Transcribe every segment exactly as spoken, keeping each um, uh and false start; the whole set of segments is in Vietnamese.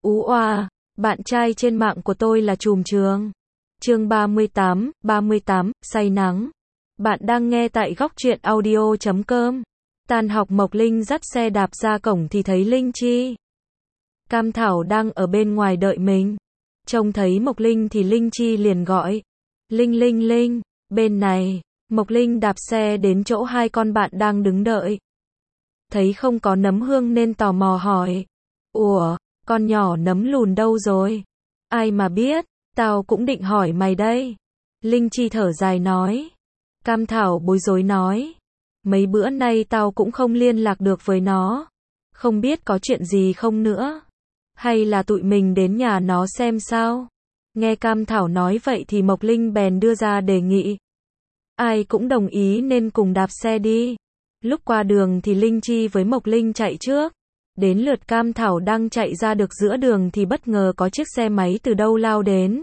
Ú oa, bạn trai trên mạng của tôi là trùm trường. Chương ba mươi tám, ba mươi tám, say nắng. Bạn đang nghe tại góc truyện audio chấm com. Tan học Mộc Linh dắt xe đạp ra cổng thì thấy Linh Chi, Cam Thảo đang ở bên ngoài đợi mình. Trông thấy Mộc Linh thì Linh Chi liền gọi. Linh Linh Linh, bên này. Mộc Linh đạp xe đến chỗ hai con bạn đang đứng đợi. Thấy không có nấm hương nên tò mò hỏi. Ủa, con nhỏ nấm lùn đâu rồi? Ai mà biết, tao cũng định hỏi mày đây. Linh Chi thở dài nói. Cam Thảo bối rối nói. Mấy bữa nay tao cũng không liên lạc được với nó. Không biết có chuyện gì không nữa. Hay là tụi mình đến nhà nó xem sao? Nghe Cam Thảo nói vậy thì Mộc Linh bèn đưa ra đề nghị. Ai cũng đồng ý nên cùng đạp xe đi. Lúc qua đường thì Linh Chi với Mộc Linh chạy trước. Đến lượt Cam Thảo đang chạy ra được giữa đường thì bất ngờ có chiếc xe máy từ đâu lao đến.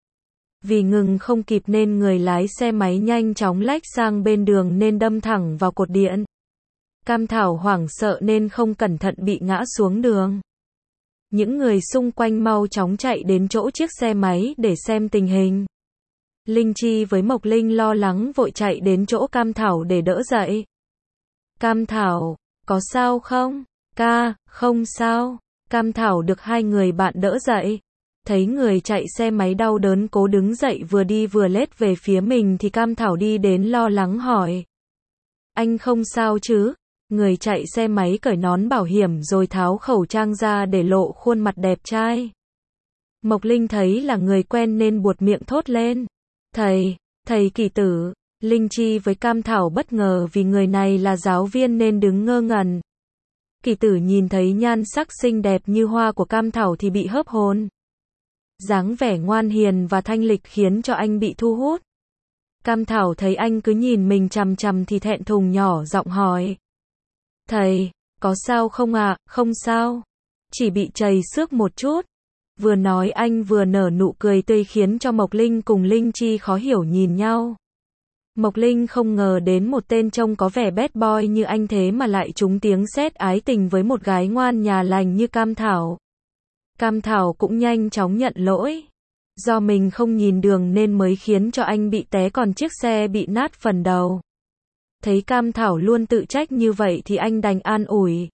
Vì ngừng không kịp nên người lái xe máy nhanh chóng lách sang bên đường nên đâm thẳng vào cột điện. Cam Thảo hoảng sợ nên không cẩn thận bị ngã xuống đường. Những người xung quanh mau chóng chạy đến chỗ chiếc xe máy để xem tình hình. Linh Chi với Mộc Linh lo lắng vội chạy đến chỗ Cam Thảo để đỡ dậy. Cam Thảo, có sao không? Ca, không sao. Cam Thảo được hai người bạn đỡ dậy. Thấy người chạy xe máy đau đớn cố đứng dậy vừa đi vừa lết về phía mình thì Cam Thảo đi đến lo lắng hỏi. Anh không sao chứ? Người chạy xe máy cởi nón bảo hiểm rồi tháo khẩu trang ra để lộ khuôn mặt đẹp trai. Mộc Linh thấy là người quen nên buột miệng thốt lên. Thầy, thầy Kỳ Tử. Linh Chi với Cam Thảo bất ngờ vì người này là giáo viên nên đứng ngơ ngẩn. Kỳ Tử nhìn thấy nhan sắc xinh đẹp như hoa của Cam Thảo thì bị hớp hồn. Dáng vẻ ngoan hiền và thanh lịch khiến cho anh bị thu hút. Cam Thảo thấy anh cứ nhìn mình chằm chằm thì thẹn thùng nhỏ giọng hỏi. Thầy, có sao không ạ? À? Không sao. Chỉ bị trầy xước một chút. Vừa nói anh vừa nở nụ cười tươi khiến cho Mộc Linh cùng Linh Chi khó hiểu nhìn nhau. Mộc Linh không ngờ đến một tên trông có vẻ bad boy như anh thế mà lại trúng tiếng sét ái tình với một gái ngoan nhà lành như Cam Thảo. Cam Thảo cũng nhanh chóng nhận lỗi. Do mình không nhìn đường nên mới khiến cho anh bị té còn chiếc xe bị nát phần đầu. Thấy Cam Thảo luôn tự trách như vậy thì anh đành an ủi.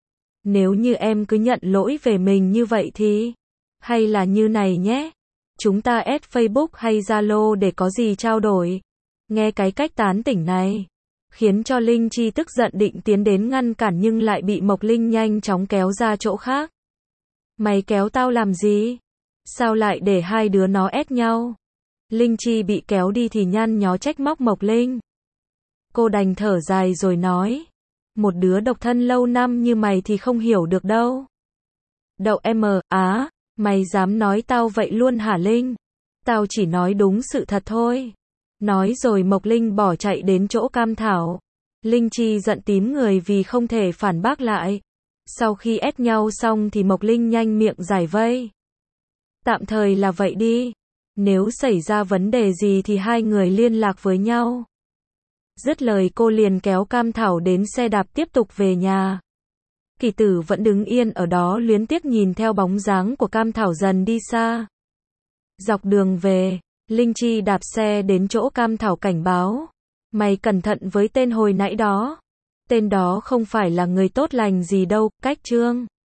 Nếu như em cứ nhận lỗi về mình như vậy thì... Hay là như này nhé. Chúng ta add Facebook hay Zalo để có gì trao đổi. Nghe cái cách tán tỉnh này. Khiến cho Linh Chi tức giận định tiến đến ngăn cản nhưng lại bị Mộc Linh nhanh chóng kéo ra chỗ khác. Mày kéo tao làm gì? Sao lại để hai đứa nó ép nhau? Linh Chi bị kéo đi thì nhăn nhó trách móc Mộc Linh. Cô đành thở dài rồi nói. Một đứa độc thân lâu năm như mày thì không hiểu được đâu. Đậu em á, mày dám nói tao vậy luôn hả Linh? Tao chỉ nói đúng sự thật thôi. Nói rồi Mộc Linh bỏ chạy đến chỗ Cam Thảo. Linh Chi giận tím người vì không thể phản bác lại. Sau khi ép nhau xong thì Mộc Linh nhanh miệng giải vây. Tạm thời là vậy đi. Nếu xảy ra vấn đề gì thì hai người liên lạc với nhau. Dứt lời cô liền kéo Cam Thảo đến xe đạp tiếp tục về nhà. Kỳ Tử vẫn đứng yên ở đó luyến tiếc nhìn theo bóng dáng của Cam Thảo dần đi xa. Dọc đường về, Linh Chi đạp xe đến chỗ Cam Thảo cảnh báo. Mày cẩn thận với tên hồi nãy đó. Tên đó không phải là người tốt lành gì đâu, cách trương.